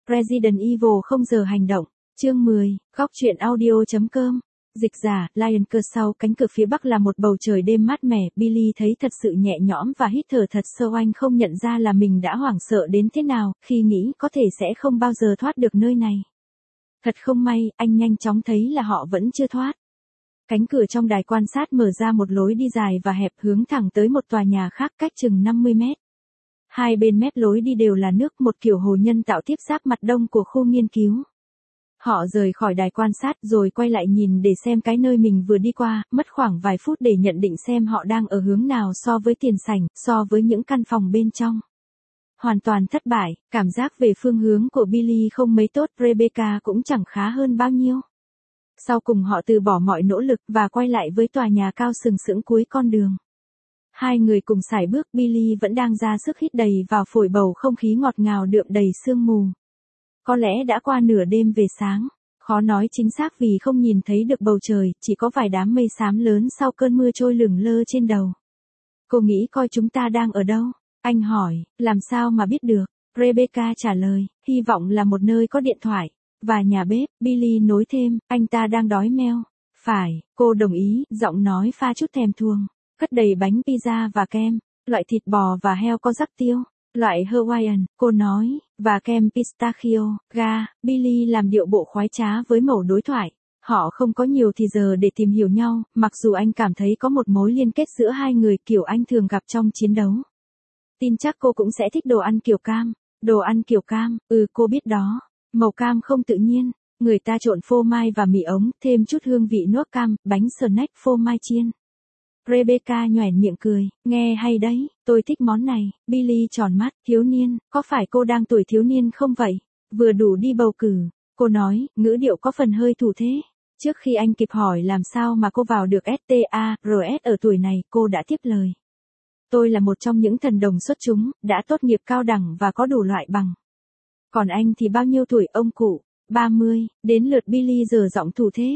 Resident Evil không giờ hành động. Chương 10, góc truyện audio.com. Dịch giả, Lion Cơ. Sau cánh cửa phía bắc là một bầu trời đêm mát mẻ, Billy thấy thật sự nhẹ nhõm và hít thở thật sâu. Anh không nhận ra là mình đã hoảng sợ đến thế nào, khi nghĩ có thể sẽ không bao giờ thoát được nơi này. Thật không may, anh nhanh chóng thấy là họ vẫn chưa thoát. Cánh cửa trong đài quan sát mở ra một lối đi dài và hẹp hướng thẳng tới một tòa nhà khác cách chừng 50 mét. Hai bên mép lối đi đều là nước, một kiểu hồ nhân tạo tiếp giáp mặt đông của khu nghiên cứu. Họ rời khỏi đài quan sát rồi quay lại nhìn để xem cái nơi mình vừa đi qua, mất khoảng vài phút để nhận định xem họ đang ở hướng nào so với tiền sảnh, so với những căn phòng bên trong. Hoàn toàn thất bại, cảm giác về phương hướng của Billy không mấy tốt, Rebecca cũng chẳng khá hơn bao nhiêu. Sau cùng họ từ bỏ mọi nỗ lực và quay lại với tòa nhà cao sừng sững cuối con đường. Hai người cùng sải bước, Billy vẫn đang ra sức hít đầy vào phổi bầu không khí ngọt ngào đượm đầy sương mù. Có lẽ đã qua nửa đêm về sáng, khó nói chính xác vì không nhìn thấy được bầu trời, chỉ có vài đám mây xám lớn sau cơn mưa trôi lửng lơ trên đầu. Cô nghĩ coi chúng ta đang ở đâu? Anh hỏi, làm sao mà biết được? Rebecca trả lời, hy vọng là một nơi có điện thoại và nhà bếp. Billy nối thêm, anh ta đang đói meo. Phải, cô đồng ý, giọng nói pha chút thèm thuồng. Cất đầy bánh pizza và kem, loại thịt bò và heo có rắc tiêu, loại Hawaiian, cô nói, và kem pistachio, ga. Billy làm điệu bộ khoái trá với mẩu đối thoại. Họ không có nhiều thì giờ để tìm hiểu nhau, mặc dù anh cảm thấy có một mối liên kết giữa hai người kiểu anh thường gặp trong chiến đấu. Tin chắc cô cũng sẽ thích đồ ăn kiểu cam. Đồ ăn kiểu cam, cô biết đó. Màu cam không tự nhiên, người ta trộn phô mai và mì ống, thêm chút hương vị nuốt cam, bánh snack phô mai chiên. Rebecca nhoẻn miệng cười, nghe hay đấy, tôi thích món này. Billy tròn mắt, thiếu niên, có phải cô đang tuổi thiếu niên không vậy? Vừa đủ đi bầu cử, cô nói, ngữ điệu có phần hơi thủ thế. Trước khi anh kịp hỏi làm sao mà cô vào được STARS ở tuổi này, cô đã tiếp lời. Tôi là một trong những thần đồng xuất chúng, đã tốt nghiệp cao đẳng và có đủ loại bằng. Còn anh thì bao nhiêu tuổi ông cụ? 30, đến lượt Billy giờ giọng thủ thế.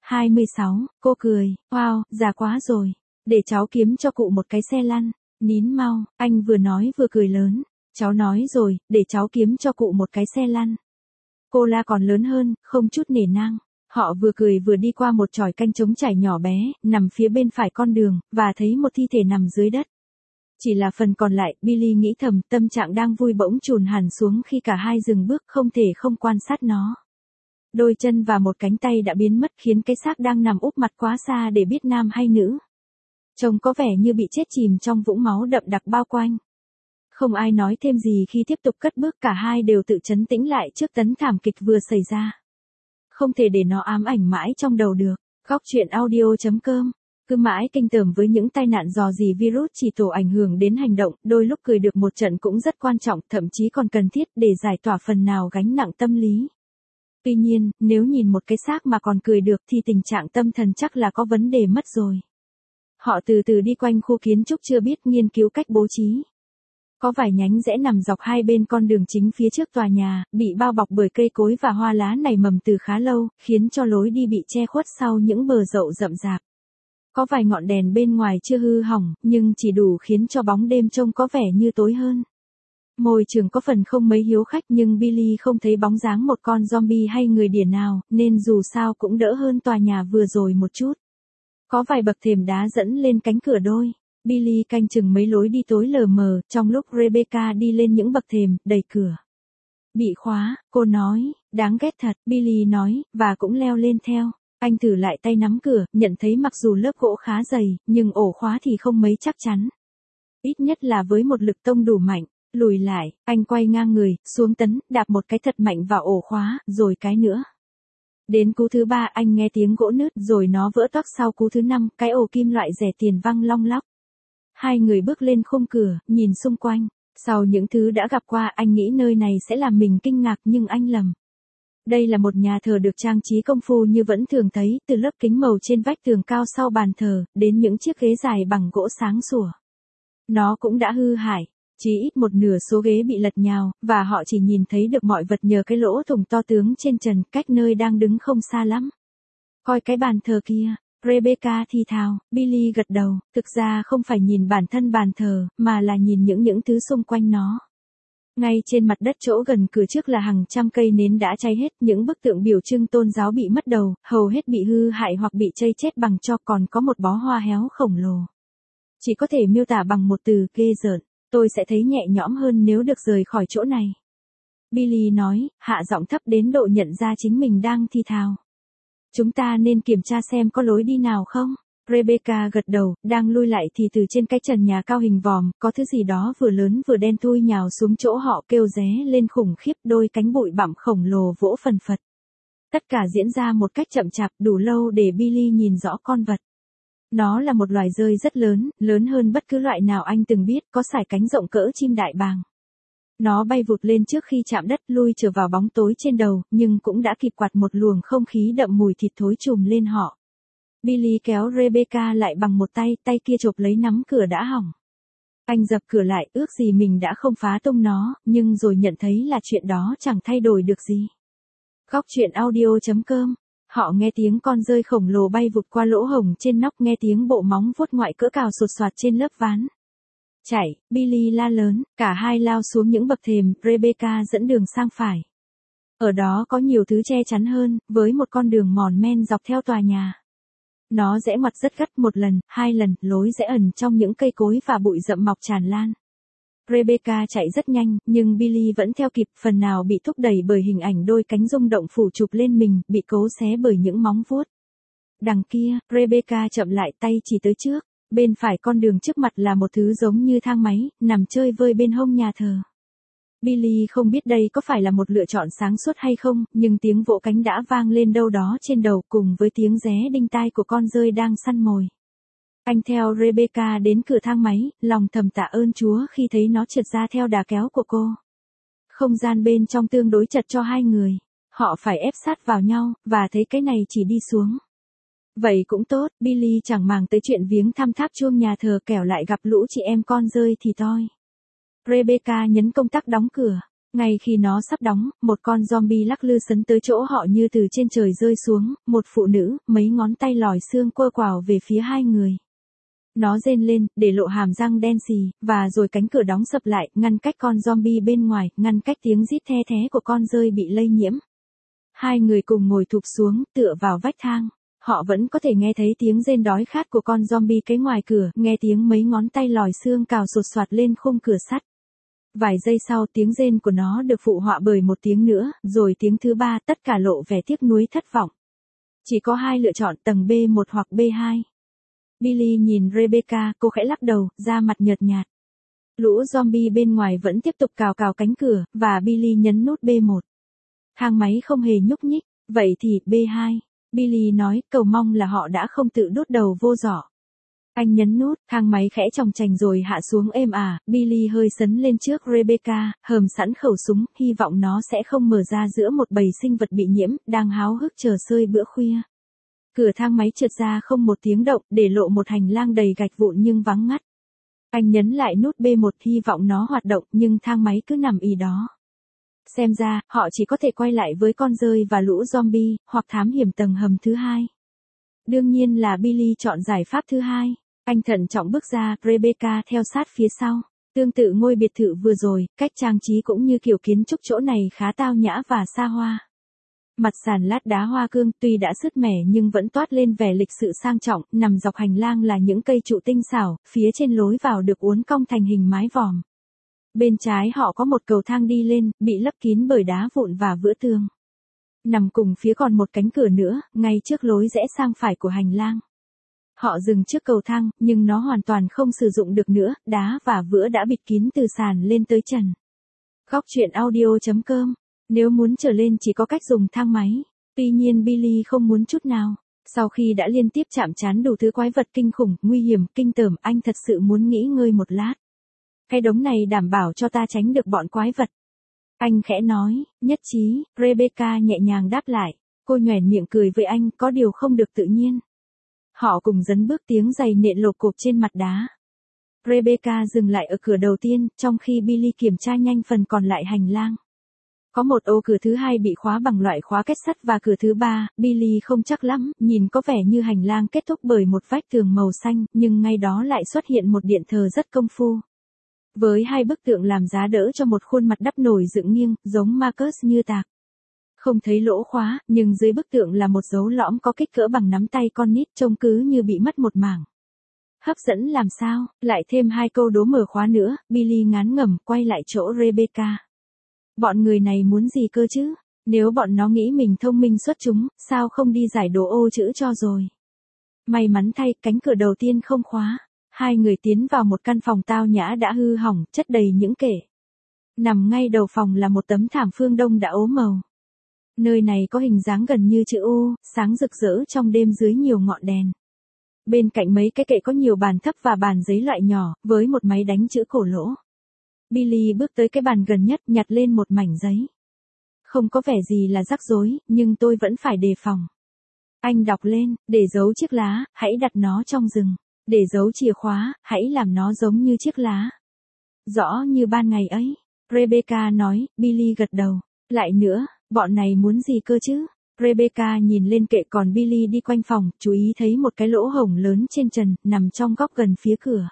26, cô cười, wow, già quá rồi. Để cháu kiếm cho cụ một cái xe lăn. Nín mau, anh vừa nói vừa cười lớn. Cháu nói rồi, để cháu kiếm cho cụ một cái xe lăn. Cô la còn lớn hơn, không chút nể nang. Họ vừa cười vừa đi qua một chòi canh trống chảy nhỏ bé, nằm phía bên phải con đường, và thấy một thi thể nằm dưới đất. Chỉ là phần còn lại, Billy nghĩ thầm, tâm trạng đang vui bỗng chùn hẳn xuống khi cả hai dừng bước, không thể không quan sát nó. Đôi chân và một cánh tay đã biến mất khiến cái xác đang nằm úp mặt quá xa để biết nam hay nữ. Trông có vẻ như bị chết chìm trong vũng máu đậm đặc bao quanh. Không ai nói thêm gì khi tiếp tục cất bước, cả hai đều tự trấn tĩnh lại trước tấn thảm kịch vừa xảy ra. Không thể để nó ám ảnh mãi trong đầu được. Góc truyện audio.com. Cứ mãi kinh tởm với những tai nạn dò dỉ virus chỉ tổ ảnh hưởng đến hành động, đôi lúc cười được một trận cũng rất quan trọng, thậm chí còn cần thiết để giải tỏa phần nào gánh nặng tâm lý. Tuy nhiên, nếu nhìn một cái xác mà còn cười được thì tình trạng tâm thần chắc là có vấn đề mất rồi. Họ từ từ đi quanh khu kiến trúc chưa biết, nghiên cứu cách bố trí. Có vài nhánh rẽ nằm dọc hai bên con đường chính phía trước tòa nhà, bị bao bọc bởi cây cối và hoa lá nảy mầm từ khá lâu, khiến cho lối đi bị che khuất sau những bờ dậu rậm rạp. Có vài ngọn đèn bên ngoài chưa hư hỏng, nhưng chỉ đủ khiến cho bóng đêm trông có vẻ như tối hơn. Môi trường có phần không mấy hiếu khách, nhưng Billy không thấy bóng dáng một con zombie hay người đỉa nào, nên dù sao cũng đỡ hơn tòa nhà vừa rồi một chút. Có vài bậc thềm đá dẫn lên cánh cửa đôi. Billy canh chừng mấy lối đi tối lờ mờ, trong lúc Rebecca đi lên những bậc thềm, đẩy cửa. Bị khóa, cô nói, đáng ghét thật, Billy nói, và cũng leo lên theo. Anh thử lại tay nắm cửa, nhận thấy mặc dù lớp gỗ khá dày, nhưng ổ khóa thì không mấy chắc chắn. Ít nhất là với một lực tông đủ mạnh. Lùi lại, anh quay ngang người, xuống tấn, đạp một cái thật mạnh vào ổ khóa, rồi cái nữa. Đến cú thứ 3 anh nghe tiếng gỗ nứt, rồi nó vỡ toác. Sau cú thứ 5, cái ổ kim loại rẻ tiền văng long lóc. Hai người bước lên khung cửa, nhìn xung quanh. Sau những thứ đã gặp qua, anh nghĩ nơi này sẽ làm mình kinh ngạc, nhưng anh lầm. Đây là một nhà thờ được trang trí công phu như vẫn thường thấy, từ lớp kính màu trên vách tường cao sau bàn thờ, đến những chiếc ghế dài bằng gỗ sáng sủa. Nó cũng đã hư hại. Chỉ ít một nửa số ghế bị lật nhào, và họ chỉ nhìn thấy được mọi vật nhờ cái lỗ thủng to tướng trên trần, cách nơi đang đứng không xa lắm. Coi cái bàn thờ kia, Rebecca thì thào. Billy gật đầu, thực ra không phải nhìn bản thân bàn thờ, mà là nhìn những thứ xung quanh nó. Ngay trên mặt đất chỗ gần cửa trước là hàng trăm cây nến đã cháy hết, những bức tượng biểu trưng tôn giáo bị mất đầu, hầu hết bị hư hại hoặc bị chây chết bằng tro, còn có một bó hoa héo khổng lồ. Chỉ có thể miêu tả bằng một từ: ghê rợn. Tôi sẽ thấy nhẹ nhõm hơn nếu được rời khỏi chỗ này. Billy nói, hạ giọng thấp đến độ nhận ra chính mình đang thì thào. Chúng ta nên kiểm tra xem có lối đi nào không? Rebecca gật đầu, đang lui lại thì từ trên cái trần nhà cao hình vòm, có thứ gì đó vừa lớn vừa đen thui nhào xuống chỗ họ, kêu ré lên khủng khiếp, đôi cánh bụi bặm khổng lồ vỗ phần phật. Tất cả diễn ra một cách chậm chạp, đủ lâu để Billy nhìn rõ con vật. Nó là một loài dơi rất lớn, lớn hơn bất cứ loại nào anh từng biết, có sải cánh rộng cỡ chim đại bàng. Nó bay vụt lên trước khi chạm đất, lui trở vào bóng tối trên đầu, nhưng cũng đã kịp quạt một luồng không khí đậm mùi thịt thối trùm lên họ. Billy kéo Rebecca lại bằng một tay, tay kia chộp lấy nắm cửa đã hỏng. Anh dập cửa lại, ước gì mình đã không phá tung nó, nhưng rồi nhận thấy là chuyện đó chẳng thay đổi được gì. Góc truyện audio.com. Họ nghe tiếng con dơi khổng lồ bay vụt qua lỗ hổng trên nóc, nghe tiếng bộ móng vuốt ngoại cỡ cào sột soạt trên lớp ván. Chạy, Billy la lớn, cả hai lao xuống những bậc thềm, Rebecca dẫn đường sang phải. Ở đó có nhiều thứ che chắn hơn, với một con đường mòn men dọc theo tòa nhà. Nó rẽ ngoặt rất gắt, một lần, hai lần, lối rẽ ẩn trong những cây cối và bụi rậm mọc tràn lan. Rebecca chạy rất nhanh, nhưng Billy vẫn theo kịp, phần nào bị thúc đẩy bởi hình ảnh đôi cánh rung động phủ chụp lên mình, bị cố xé bởi những móng vuốt. Đằng kia, Rebecca chậm lại, tay chỉ tới trước. Bên phải con đường trước mặt là một thứ giống như thang máy, nằm chơi vơi bên hông nhà thờ. Billy không biết đây có phải là một lựa chọn sáng suốt hay không, nhưng tiếng vỗ cánh đã vang lên đâu đó trên đầu, cùng với tiếng ré đinh tai của con dơi đang săn mồi. Anh theo Rebecca đến cửa thang máy, lòng thầm tạ ơn Chúa khi thấy nó trượt ra theo đà kéo của cô. Không gian bên trong tương đối chật cho hai người. Họ phải ép sát vào nhau, và thấy cái này chỉ đi xuống. Vậy cũng tốt, Billy chẳng màng tới chuyện viếng thăm tháp chuông nhà thờ, kẻo lại gặp lũ chị em con dơi thì toi. Rebecca nhấn công tắc đóng cửa. Ngay khi nó sắp đóng, một con zombie lắc lư sấn tới chỗ họ như từ trên trời rơi xuống, một phụ nữ, mấy ngón tay lòi xương quơ quào về phía hai người. Nó rên lên, để lộ hàm răng đen xì, và rồi cánh cửa đóng sập lại, ngăn cách con zombie bên ngoài, ngăn cách tiếng rít the thé của con dơi bị lây nhiễm. Hai người cùng ngồi thụp xuống, tựa vào vách thang. Họ vẫn có thể nghe thấy tiếng rên đói khát của con zombie cái ngoài cửa, nghe tiếng mấy ngón tay lòi xương cào sột soạt lên khung cửa sắt. Vài giây sau, tiếng rên của nó được phụ họa bởi một tiếng nữa, rồi tiếng thứ ba, tất cả lộ vẻ tiếc nuối thất vọng. Chỉ có hai lựa chọn, tầng B1 hoặc B2. Billy nhìn Rebecca, cô khẽ lắc đầu, da mặt nhợt nhạt. Lũ zombie bên ngoài vẫn tiếp tục cào cào cánh cửa, và Billy nhấn nút B1. Thang máy không hề nhúc nhích, vậy thì B2. Billy nói, cầu mong là họ đã không tự đốt đầu vô giỏ. Anh nhấn nút, thang máy khẽ chòng chành rồi hạ xuống êm ả, Billy hơi sấn lên trước Rebecca, hầm sẵn khẩu súng, hy vọng nó sẽ không mở ra giữa một bầy sinh vật bị nhiễm, đang háo hức chờ sơi bữa khuya. Cửa thang máy trượt ra không một tiếng động, để lộ một hành lang đầy gạch vụn nhưng vắng ngắt. Anh nhấn lại nút B1, hy vọng nó hoạt động, nhưng thang máy cứ nằm ì đó. Xem ra, họ chỉ có thể quay lại với con dơi và lũ zombie, hoặc thám hiểm tầng hầm thứ hai. Đương nhiên là Billy chọn giải pháp thứ hai. Anh thận trọng bước ra, Rebecca theo sát phía sau. Tương tự ngôi biệt thự vừa rồi, cách trang trí cũng như kiểu kiến trúc chỗ này khá tao nhã và xa hoa. Mặt sàn lát đá hoa cương, tuy đã sứt mẻ nhưng vẫn toát lên vẻ lịch sự sang trọng, nằm dọc hành lang là những cây trụ tinh xảo, phía trên lối vào được uốn cong thành hình mái vòm. Bên trái họ có một cầu thang đi lên, bị lấp kín bởi đá vụn và vữa tường. Nằm cùng phía còn một cánh cửa nữa, ngay trước lối rẽ sang phải của hành lang. Họ dừng trước cầu thang, nhưng nó hoàn toàn không sử dụng được nữa, đá và vữa đã bịt kín từ sàn lên tới trần. Góc truyện audio.com. Nếu muốn trở lên chỉ có cách dùng thang máy. Tuy nhiên Billy không muốn chút nào. Sau khi đã liên tiếp chạm trán đủ thứ quái vật kinh khủng, nguy hiểm, kinh tởm, anh thật sự muốn nghỉ ngơi một lát. Cái đống này đảm bảo cho ta tránh được bọn quái vật. Anh khẽ nói, nhất trí, Rebecca nhẹ nhàng đáp lại. Cô nhoẻn miệng cười với anh, có điều không được tự nhiên. Họ cùng dấn bước, tiếng giày nện lộp cộp trên mặt đá. Rebecca dừng lại ở cửa đầu tiên, trong khi Billy kiểm tra nhanh phần còn lại hành lang. Có một ô cửa thứ hai bị khóa bằng loại khóa kết sắt và cửa thứ ba, Billy không chắc lắm, nhìn có vẻ như hành lang kết thúc bởi một vách tường màu xanh, nhưng ngay đó lại xuất hiện một điện thờ rất công phu. Với hai bức tượng làm giá đỡ cho một khuôn mặt đắp nổi dựng nghiêng, giống Marcus như tạc. Không thấy lỗ khóa, nhưng dưới bức tượng là một dấu lõm có kích cỡ bằng nắm tay con nít, trông cứ như bị mất một mảng. Hấp dẫn làm sao, lại thêm hai câu đố mở khóa nữa, Billy ngán ngẩm quay lại chỗ Rebecca. Bọn người này muốn gì cơ chứ? Nếu bọn nó nghĩ mình thông minh xuất chúng, sao không đi giải đố ô chữ cho rồi? May mắn thay, cánh cửa đầu tiên không khóa. Hai người tiến vào một căn phòng tao nhã đã hư hỏng, chất đầy những kệ. Nằm ngay đầu phòng là một tấm thảm phương đông đã ố màu. Nơi này có hình dáng gần như chữ U, sáng rực rỡ trong đêm dưới nhiều ngọn đèn. Bên cạnh mấy cái kệ có nhiều bàn thấp và bàn giấy loại nhỏ, với một máy đánh chữ cổ lỗ. Billy bước tới cái bàn gần nhất, nhặt lên một mảnh giấy. Không có vẻ gì là rắc rối, nhưng tôi vẫn phải đề phòng. Anh đọc lên, để giấu chiếc lá, hãy đặt nó trong rừng. Để giấu chìa khóa, hãy làm nó giống như chiếc lá. Rõ như ban ngày ấy. Rebecca nói, Billy gật đầu. Lại nữa, bọn này muốn gì cơ chứ? Rebecca nhìn lên kệ còn Billy đi quanh phòng, chú ý thấy một cái lỗ hổng lớn trên trần, nằm trong góc gần phía cửa.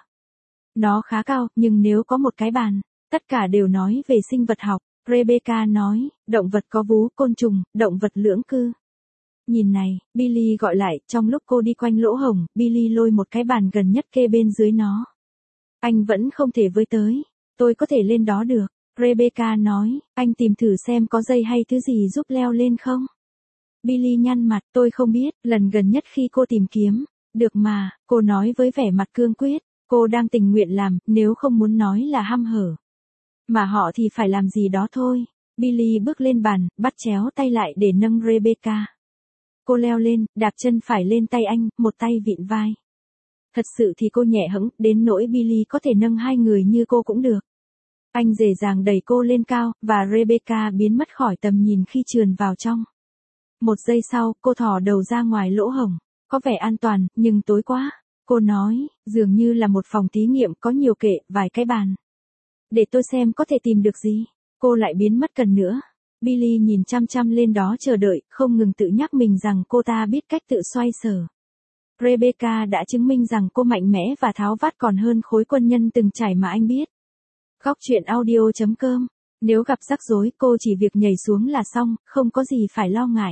Nó khá cao, nhưng nếu có một cái bàn, tất cả đều nói về sinh vật học. Rebecca nói, động vật có vú, côn trùng, động vật lưỡng cư. Nhìn này, Billy gọi lại, trong lúc cô đi quanh lỗ hổng, Billy lôi một cái bàn gần nhất kê bên dưới nó. Anh vẫn không thể với tới. Tôi có thể lên đó được. Rebecca nói, anh tìm thử xem có dây hay thứ gì giúp leo lên không? Billy nhăn mặt, tôi không biết, lần gần nhất khi cô tìm kiếm. Được mà, cô nói với vẻ mặt cương quyết. Cô đang tình nguyện làm, nếu không muốn nói là hăm hở. Mà họ thì phải làm gì đó thôi. Billy bước lên bàn, bắt chéo tay lại để nâng Rebecca. Cô leo lên, đạp chân phải lên tay anh, một tay vịn vai. Thật sự thì cô nhẹ hẫng, đến nỗi Billy có thể nâng hai người như cô cũng được. Anh dễ dàng đẩy cô lên cao, và Rebecca biến mất khỏi tầm nhìn khi trườn vào trong. Một giây sau, cô thò đầu ra ngoài lỗ hổng. Có vẻ an toàn, nhưng tối quá. Cô nói, dường như là một phòng thí nghiệm có nhiều kệ, vài cái bàn. Để tôi xem có thể tìm được gì. Cô lại biến mất lần nữa. Billy nhìn chăm chăm lên đó chờ đợi, không ngừng tự nhắc mình rằng cô ta biết cách tự xoay sở. Rebecca đã chứng minh rằng cô mạnh mẽ và tháo vát còn hơn khối quân nhân từng trải mà anh biết. Góc truyện audio.com. Nếu gặp rắc rối cô chỉ việc nhảy xuống là xong, không có gì phải lo ngại.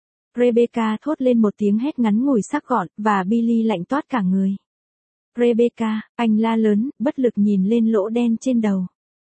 Rebecca thốt lên một tiếng hét ngắn ngủi sắc gọn, và Billy lạnh toát cả người. Rebecca, anh la lớn, bất lực nhìn lên lỗ đen trên đầu.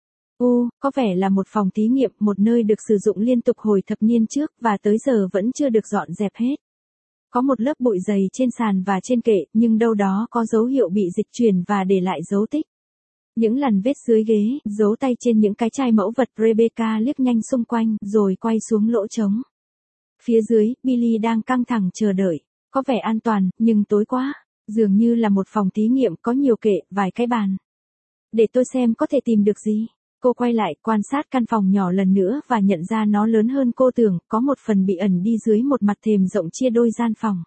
Có vẻ là một phòng thí nghiệm, một nơi được sử dụng liên tục hồi thập niên trước và tới giờ vẫn chưa được dọn dẹp hết. Có một lớp bụi dày trên sàn và trên kệ, nhưng đâu đó có dấu hiệu bị dịch chuyển và để lại dấu tích. Những lằn vết dưới ghế, dấu tay trên những cái chai mẫu vật. Rebecca liếc nhanh xung quanh, rồi quay xuống lỗ trống. Phía dưới, Billy đang căng thẳng chờ đợi. Có vẻ an toàn, nhưng tối quá. Dường như là một phòng thí nghiệm có nhiều kệ, vài cái bàn. Để tôi xem có thể tìm được gì. Cô quay lại, quan sát căn phòng nhỏ lần nữa và nhận ra nó lớn hơn cô tưởng, có một phần bị ẩn đi dưới một mặt thềm rộng chia đôi gian phòng.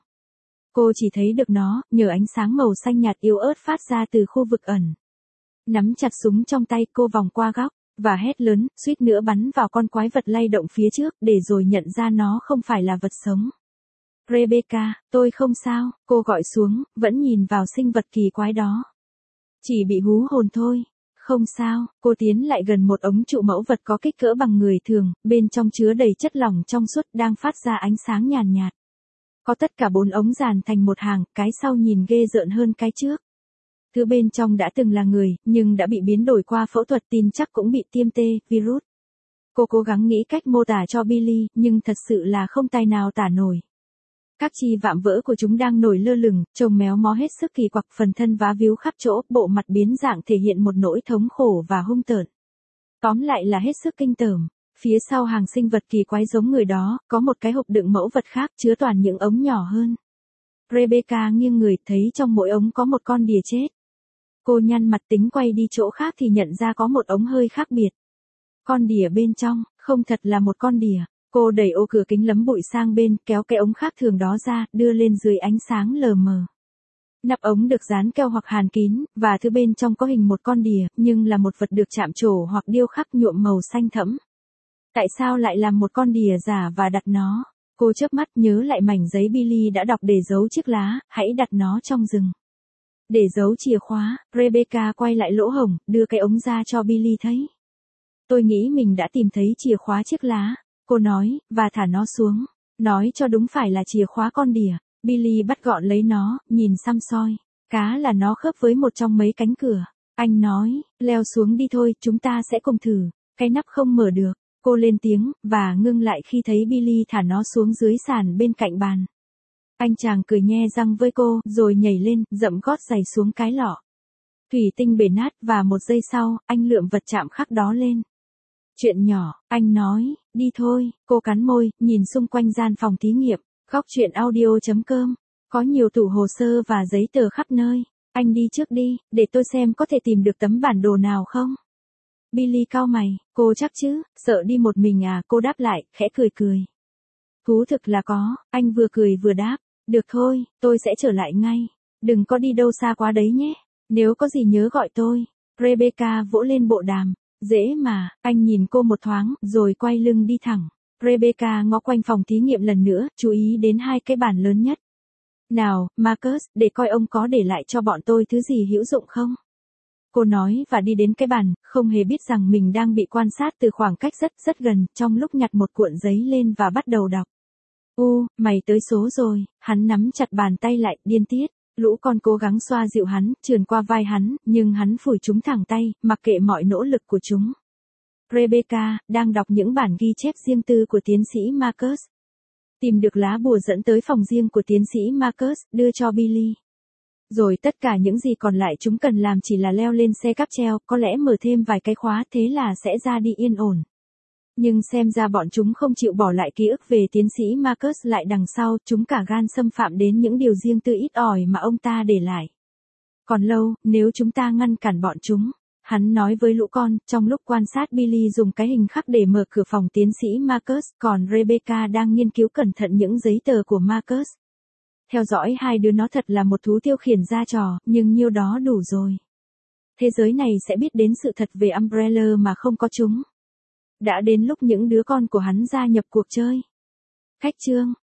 Cô chỉ thấy được nó, nhờ ánh sáng màu xanh nhạt yếu ớt phát ra từ khu vực ẩn. Nắm chặt súng trong tay, cô vòng qua góc, và hét lớn, suýt nữa bắn vào con quái vật lay động phía trước, để rồi nhận ra nó không phải là vật sống. Rebecca, tôi không sao, cô gọi xuống, vẫn nhìn vào sinh vật kỳ quái đó. Chỉ bị hú hồn thôi. Không sao, cô tiến lại gần một ống trụ mẫu vật có kích cỡ bằng người thường, bên trong chứa đầy chất lỏng trong suốt đang phát ra ánh sáng nhàn nhạt. Có tất cả 4 ống dàn thành một hàng, cái sau nhìn ghê rợn hơn cái trước. Thứ bên trong đã từng là người, nhưng đã bị biến đổi qua phẫu thuật, tin chắc cũng bị tiêm tê, virus. Cô cố gắng nghĩ cách mô tả cho Billy, nhưng thật sự là không tài nào tả nổi. Các chi vạm vỡ của chúng đang nổi lơ lửng, trông méo mó hết sức kỳ quặc, phần thân vá víu khắp chỗ, bộ mặt biến dạng thể hiện một nỗi thống khổ và hung tợn. Tóm lại là hết sức kinh tởm. Phía sau hàng sinh vật kỳ quái giống người đó, có một cái hộp đựng mẫu vật khác chứa toàn những ống nhỏ hơn. Rebecca nghiêng người, thấy trong mỗi ống có một con đỉa chết. Cô nhăn mặt tính quay đi chỗ khác thì nhận ra có một ống hơi khác biệt. Con đỉa bên trong, không thật là một con đỉa. Cô đẩy ô cửa kính lấm bụi sang bên, kéo cái ống khác thường đó ra, đưa lên dưới ánh sáng lờ mờ. Nắp ống được dán keo hoặc hàn kín, và thứ bên trong có hình một con đỉa, nhưng là một vật được chạm trổ hoặc điêu khắc nhuộm màu xanh thẫm. Tại sao lại làm một con đỉa giả và đặt nó? Cô chớp mắt nhớ lại mảnh giấy Billy đã đọc để giấu chiếc lá, hãy đặt nó trong rừng. Để giấu chìa khóa, Rebecca quay lại lỗ hổng, đưa cái ống ra cho Billy thấy. Tôi nghĩ mình đã tìm thấy chìa khóa chiếc lá, cô nói, và thả nó xuống. Nói cho đúng phải là chìa khóa con đỉa. Billy bắt gọn lấy nó, nhìn xăm soi. Cá là nó khớp với một trong mấy cánh cửa. Anh nói, leo xuống đi thôi, chúng ta sẽ cùng thử. Cái nắp không mở được. Cô lên tiếng, và ngưng lại khi thấy Billy thả nó xuống dưới sàn bên cạnh bàn. Anh chàng cười nhe răng với cô, rồi nhảy lên, dậm gót giày xuống cái lọ. Thủy tinh bể nát và một giây sau, anh lượm vật chạm khắc đó lên. Chuyện nhỏ, anh nói, đi thôi, cô cắn môi, nhìn xung quanh gian phòng thí nghiệm. Góc chuyện audio.com. Có nhiều tủ hồ sơ và giấy tờ khắp nơi. Anh đi trước đi, để tôi xem có thể tìm được tấm bản đồ nào không. Billy cau mày, cô chắc chứ, sợ đi một mình à, cô đáp lại, khẽ cười cười. Thú thực là có, anh vừa cười vừa đáp. Được thôi, tôi sẽ trở lại ngay. Đừng có đi đâu xa quá đấy nhé. Nếu có gì nhớ gọi tôi. Rebecca vỗ lên bộ đàm. Dễ mà, anh nhìn cô một thoáng, rồi quay lưng đi thẳng. Rebecca ngó quanh phòng thí nghiệm lần nữa, chú ý đến hai cái bàn lớn nhất. Nào, Marcus, để coi ông có để lại cho bọn tôi thứ gì hữu dụng không? Cô nói và đi đến cái bàn, không hề biết rằng mình đang bị quan sát từ khoảng cách rất gần, trong lúc nhặt một cuộn giấy lên và bắt đầu đọc. Mày tới số rồi, hắn nắm chặt bàn tay lại, điên tiết. Lũ con cố gắng xoa dịu hắn, trườn qua vai hắn, nhưng hắn phủi chúng thẳng tay, mặc kệ mọi nỗ lực của chúng. Rebecca, đang đọc những bản ghi chép riêng tư của tiến sĩ Marcus. Tìm được lá bùa dẫn tới phòng riêng của tiến sĩ Marcus, đưa cho Billy. Rồi tất cả những gì còn lại chúng cần làm chỉ là leo lên xe cáp treo, có lẽ mở thêm vài cái khóa, thế là sẽ ra đi yên ổn. Nhưng xem ra bọn chúng không chịu bỏ lại ký ức về tiến sĩ Marcus lại đằng sau, chúng cả gan xâm phạm đến những điều riêng tư ít ỏi mà ông ta để lại. Còn lâu, nếu chúng ta ngăn cản bọn chúng, hắn nói với lũ con, trong lúc quan sát Billy dùng cái hình khắc để mở cửa phòng tiến sĩ Marcus, còn Rebecca đang nghiên cứu cẩn thận những giấy tờ của Marcus. Theo dõi hai đứa nó thật là một thú tiêu khiển ra trò, nhưng nhiêu đó đủ rồi. Thế giới này sẽ biết đến sự thật về Umbrella mà không có chúng. Đã đến lúc những đứa con của hắn gia nhập cuộc chơi. Khách chương